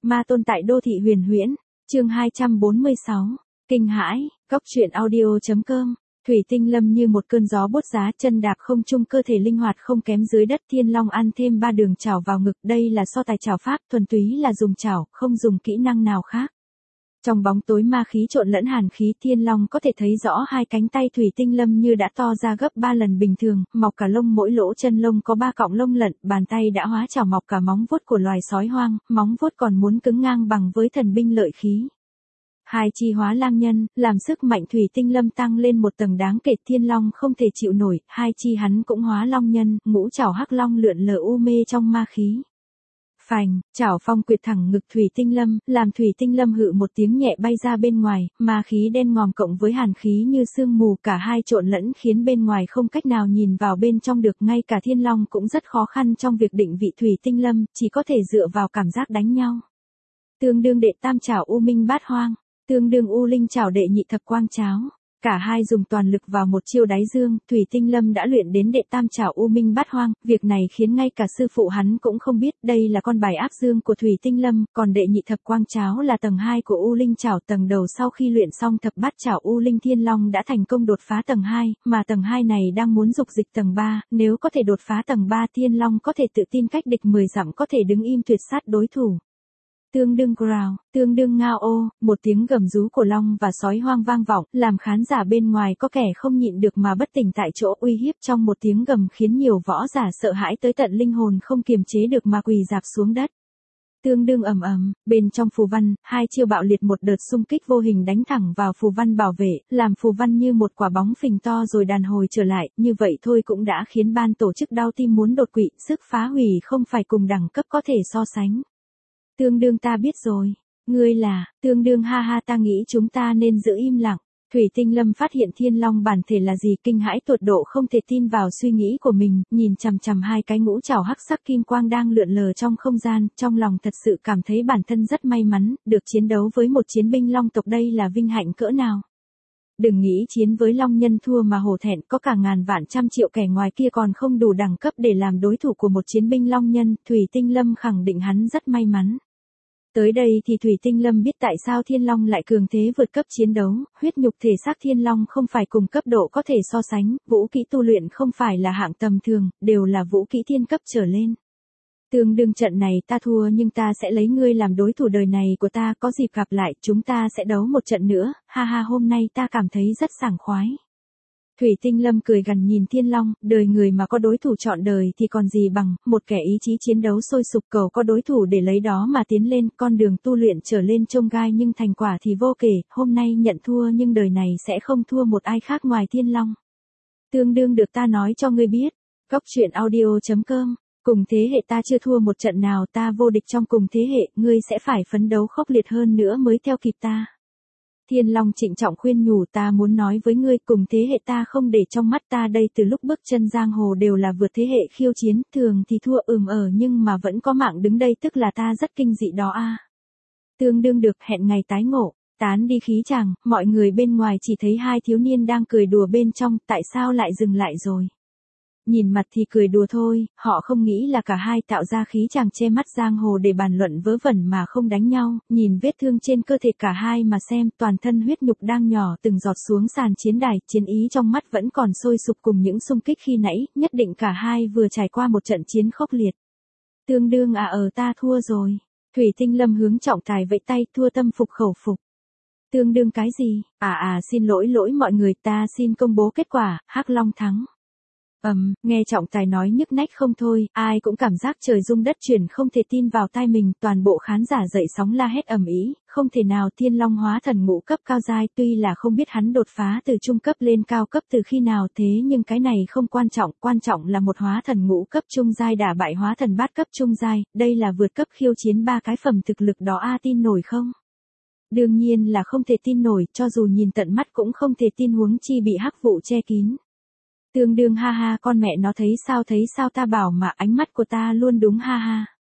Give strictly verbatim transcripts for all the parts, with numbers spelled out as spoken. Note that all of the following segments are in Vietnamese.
Ma tôn tại đô thị huyền huyễn, chương hai trăm bốn mươi sáu, kinh hãi, góc truyện audio chấm com. Thủy Tinh Lâm như một cơn gió bút giá, chân đạp không trung, cơ thể linh hoạt không kém dưới đất. Thiên Long ăn thêm ba đường chảo vào ngực, đây là so tài chảo pháp, thuần túy là dùng chảo, không dùng kỹ năng nào khác. Trong bóng tối ma khí trộn lẫn hàn khí, Thiên Long có thể thấy rõ hai cánh tay Thủy Tinh Lâm như đã to ra gấp ba lần bình thường, mọc cả lông, mỗi lỗ chân lông có ba cọng lông lận, bàn tay đã hóa chảo mọc cả móng vuốt của loài sói hoang, móng vuốt còn muốn cứng ngang bằng với thần binh lợi khí. Hai chi hóa lang nhân, làm sức mạnh Thủy Tinh Lâm tăng lên một tầng đáng kể. Thiên Long không thể chịu nổi, hai chi hắn cũng hóa long nhân, ngũ chảo hắc long lượn lờ u mê trong ma khí. Phành, chảo phong quyệt thẳng ngực Thủy Tinh Lâm, làm Thủy Tinh Lâm hự một tiếng nhẹ bay ra bên ngoài, ma khí đen ngòm cộng với hàn khí như sương mù, cả hai trộn lẫn khiến bên ngoài không cách nào nhìn vào bên trong được. Ngay cả Thiên Long cũng rất khó khăn trong việc định vị Thủy Tinh Lâm, chỉ có thể dựa vào cảm giác đánh nhau. Tương đương đệ tam chảo u minh bát hoang, tương đương u linh chảo đệ nhị thập quang cháo. Cả hai dùng toàn lực vào một chiêu đáy dương, Thủy Tinh Lâm đã luyện đến đệ tam chảo u minh bát hoang, việc này khiến ngay cả sư phụ hắn cũng không biết, đây là con bài áp dương của Thủy Tinh Lâm, còn đệ nhị thập quang cháo là tầng hai của u linh chảo. Tầng đầu sau khi luyện xong thập bát chảo u linh, Thiên Long đã thành công đột phá tầng hai, mà tầng hai này đang muốn dục dịch tầng ba, nếu có thể đột phá tầng ba, Thiên Long có thể tự tin cách địch mười dặm, có thể đứng im tuyệt sát đối thủ. Tương đương growl, tương đương ngao ô, một tiếng gầm rú của long và sói hoang vang vọng, làm khán giả bên ngoài có kẻ không nhịn được mà bất tỉnh tại chỗ. Uy hiếp trong một tiếng gầm khiến nhiều võ giả sợ hãi tới tận linh hồn, không kiềm chế được mà quỳ rạp xuống đất. Tương đương ầm ầm, bên trong phù văn, hai chiêu bạo liệt một đợt xung kích vô hình đánh thẳng vào phù văn bảo vệ, làm phù văn như một quả bóng phình to rồi đàn hồi trở lại, như vậy thôi cũng đã khiến ban tổ chức đau tim muốn đột quỵ, sức phá hủy không phải cùng đẳng cấp có thể so sánh. Tương đương ta biết rồi, ngươi là, tương đương ha ha ta nghĩ chúng ta nên giữ im lặng. Thủy Tinh Lâm phát hiện Thiên Long bản thể là gì, kinh hãi tột độ, không thể tin vào suy nghĩ của mình, nhìn chằm chằm hai cái ngũ chảo hắc sắc kim quang đang lượn lờ trong không gian, trong lòng thật sự cảm thấy bản thân rất may mắn, được chiến đấu với một chiến binh long tộc, đây là vinh hạnh cỡ nào. Đừng nghĩ chiến với long nhân thua mà hổ thẹn, có cả ngàn vạn trăm triệu kẻ ngoài kia còn không đủ đẳng cấp để làm đối thủ của một chiến binh long nhân. Thủy Tinh Lâm khẳng định hắn rất may mắn. Tới đây thì Thủy Tinh Lâm biết tại sao Thiên Long lại cường thế vượt cấp chiến đấu, huyết nhục thể xác Thiên Long không phải cùng cấp độ có thể so sánh, vũ kỹ tu luyện không phải là hạng tầm thường, đều là vũ kỹ thiên cấp trở lên. Tương đương trận này ta thua, nhưng ta sẽ lấy ngươi làm đối thủ đời này của ta, có dịp gặp lại chúng ta sẽ đấu một trận nữa, ha ha, hôm nay ta cảm thấy rất sảng khoái. Thủy Tinh Lâm cười gằn nhìn Thiên Long, đời người mà có đối thủ trọn đời thì còn gì bằng, một kẻ ý chí chiến đấu sôi sục, cầu có đối thủ để lấy đó mà tiến lên, con đường tu luyện trở lên chông gai nhưng thành quả thì vô kể, hôm nay nhận thua nhưng đời này sẽ không thua một ai khác ngoài Thiên Long. Tương đương được ta nói cho ngươi biết, góc truyện audio chấm com, cùng thế hệ ta chưa thua một trận nào, ta vô địch trong cùng thế hệ, ngươi sẽ phải phấn đấu khốc liệt hơn nữa mới theo kịp ta. Thiên Long trịnh trọng khuyên nhủ, ta muốn nói với ngươi, cùng thế hệ ta không để trong mắt, ta đây từ lúc bước chân giang hồ đều là vượt thế hệ khiêu chiến, thường thì thua ừm ờ nhưng mà vẫn có mạng đứng đây, tức là ta rất kinh dị đó a. À. Tương đương được, hẹn ngày tái ngộ. Tán đi khí chàng, mọi người bên ngoài chỉ thấy hai thiếu niên đang cười đùa bên trong, tại sao lại dừng lại rồi? Nhìn mặt thì cười đùa thôi, họ không nghĩ là cả hai tạo ra khí chàng che mắt giang hồ để bàn luận vớ vẩn mà không đánh nhau, nhìn vết thương trên cơ thể cả hai mà xem, toàn thân huyết nhục đang nhỏ từng giọt xuống sàn chiến đài, chiến ý trong mắt vẫn còn sôi sục cùng những xung kích khi nãy, nhất định cả hai vừa trải qua một trận chiến khốc liệt. Tương đương à ờ ta thua rồi. Thủy Tinh Lâm hướng trọng tài vẫy tay, thua tâm phục khẩu phục. Tương đương cái gì, à à xin lỗi lỗi mọi người, ta xin công bố kết quả, Hắc Long thắng. Ầm, um, nghe trọng tài nói nhức nách không thôi, ai cũng cảm giác trời rung đất chuyển, không thể tin vào tai mình, toàn bộ khán giả dậy sóng la hét ầm ĩ, không thể nào, Thiên Long hóa thần ngũ cấp cao giai, tuy là không biết hắn đột phá từ trung cấp lên cao cấp từ khi nào, thế nhưng cái này không quan trọng, quan trọng là một hóa thần ngũ cấp trung giai đả bại hóa thần bát cấp trung giai, đây là vượt cấp khiêu chiến ba cái phẩm thực lực đó a, tin nổi không? Đương nhiên là không thể tin nổi, cho dù nhìn tận mắt cũng không thể tin, huống chi bị hắc vụ che kín. Tương đương ha ha, con mẹ nó thấy sao thấy sao, ta bảo mà, ánh mắt của ta luôn đúng ha ha.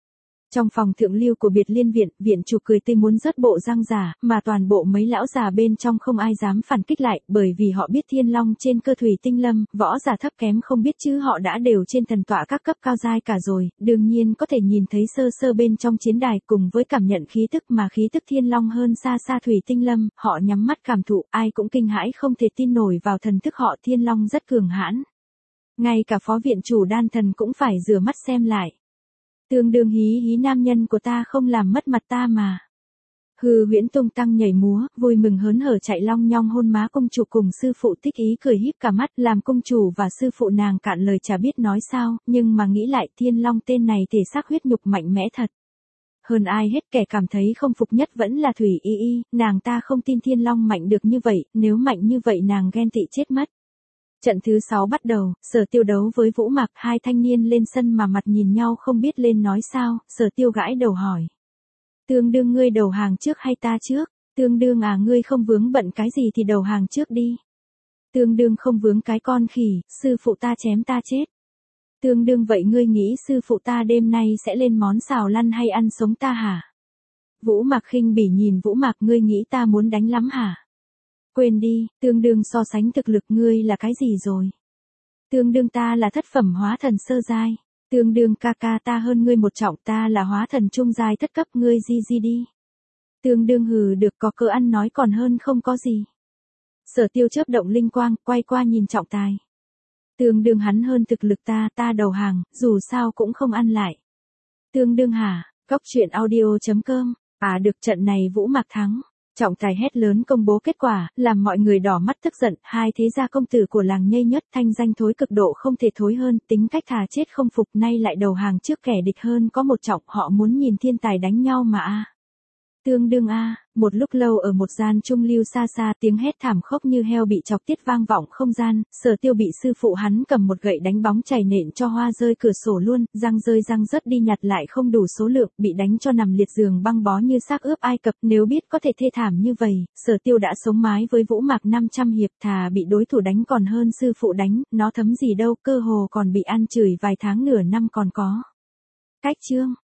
Trong phòng thượng lưu của biệt liên viện, viện chủ cười tươi muốn rớt bộ răng giả, mà toàn bộ mấy lão già bên trong không ai dám phản kích lại, bởi vì họ biết thiên long trên cơ thủy tinh lâm, võ giả thấp kém không biết chứ họ đã đều trên thần tọa các cấp cao giai cả rồi, đương nhiên có thể nhìn thấy sơ sơ bên trong chiến đài cùng với cảm nhận khí tức mà khí tức thiên long hơn xa xa thủy tinh lâm, họ nhắm mắt cảm thụ, ai cũng kinh hãi không thể tin nổi vào thần thức họ, thiên long rất cường hãn. Ngay cả phó viện chủ đan thần cũng phải rửa mắt xem lại. Tương đương hí hí nam nhân của ta không làm mất mặt ta mà. Hư Huyễn tung tăng nhảy múa, vui mừng hớn hở chạy long nhong hôn má công chủ cùng sư phụ thích ý cười híp cả mắt, làm công chủ và sư phụ nàng cạn lời chả biết nói sao, nhưng mà nghĩ lại thiên long tên này thể xác huyết nhục mạnh mẽ thật. Hơn ai hết kẻ cảm thấy không phục nhất vẫn là Thủy Y Y, nàng ta không tin thiên long mạnh được như vậy, nếu mạnh như vậy nàng ghen tị chết mất. Trận thứ sáu bắt đầu, Sở Tiêu đấu với Vũ Mạc, hai thanh niên lên sân mà mặt nhìn nhau không biết lên nói sao, Sở Tiêu gãi đầu hỏi. Tương đương ngươi đầu hàng trước hay ta trước? Tương đương à ngươi không vướng bận cái gì thì đầu hàng trước đi. Tương đương không vướng cái con khỉ, sư phụ ta chém ta chết. Tương đương vậy ngươi nghĩ sư phụ ta đêm nay sẽ lên món xào lăn hay ăn sống ta hả? Vũ Mạc khinh bỉ nhìn Vũ Mạc, ngươi nghĩ ta muốn đánh lắm hả? Quên đi, tương đương so sánh thực lực ngươi là cái gì rồi? Tương đương ta là thất phẩm hóa thần sơ giai. Tương đương ca ca ta hơn ngươi một trọng, ta là hóa thần trung giai thất cấp, ngươi di di đi. Tương đương hừ được, có cơ ăn nói còn hơn không có gì. Sở Tiêu chớp động linh quang, quay qua nhìn trọng tài. Tương đương hắn hơn thực lực ta, ta đầu hàng, dù sao cũng không ăn lại. Tương đương hả? Cóc truyện audio chấm com. À được, trận này Vũ Mạc thắng. Trọng tài hét lớn công bố kết quả, làm mọi người đỏ mắt tức giận, hai thế gia công tử của làng Nhây Nhất, thanh danh thối cực độ không thể thối hơn, tính cách thà chết không phục, nay lại đầu hàng trước kẻ địch hơn có một trọng, họ muốn nhìn thiên tài đánh nhau mà a. Tương đương a, một lúc lâu ở một gian trung lưu xa xa, tiếng hét thảm khốc như heo bị chọc tiết vang vọng không gian, Sở Tiêu bị sư phụ hắn cầm một gậy đánh bóng chảy nện cho hoa rơi cửa sổ luôn, răng rơi răng rớt đi nhặt lại không đủ số lượng, bị đánh cho nằm liệt giường băng bó như xác ướp Ai Cập, nếu biết có thể thê thảm như vậy, Sở Tiêu đã sống mái với Vũ Mạc năm trăm hiệp, thà bị đối thủ đánh còn hơn sư phụ đánh, nó thấm gì đâu, cơ hồ còn bị ăn chửi vài tháng nửa năm còn có. Cách chương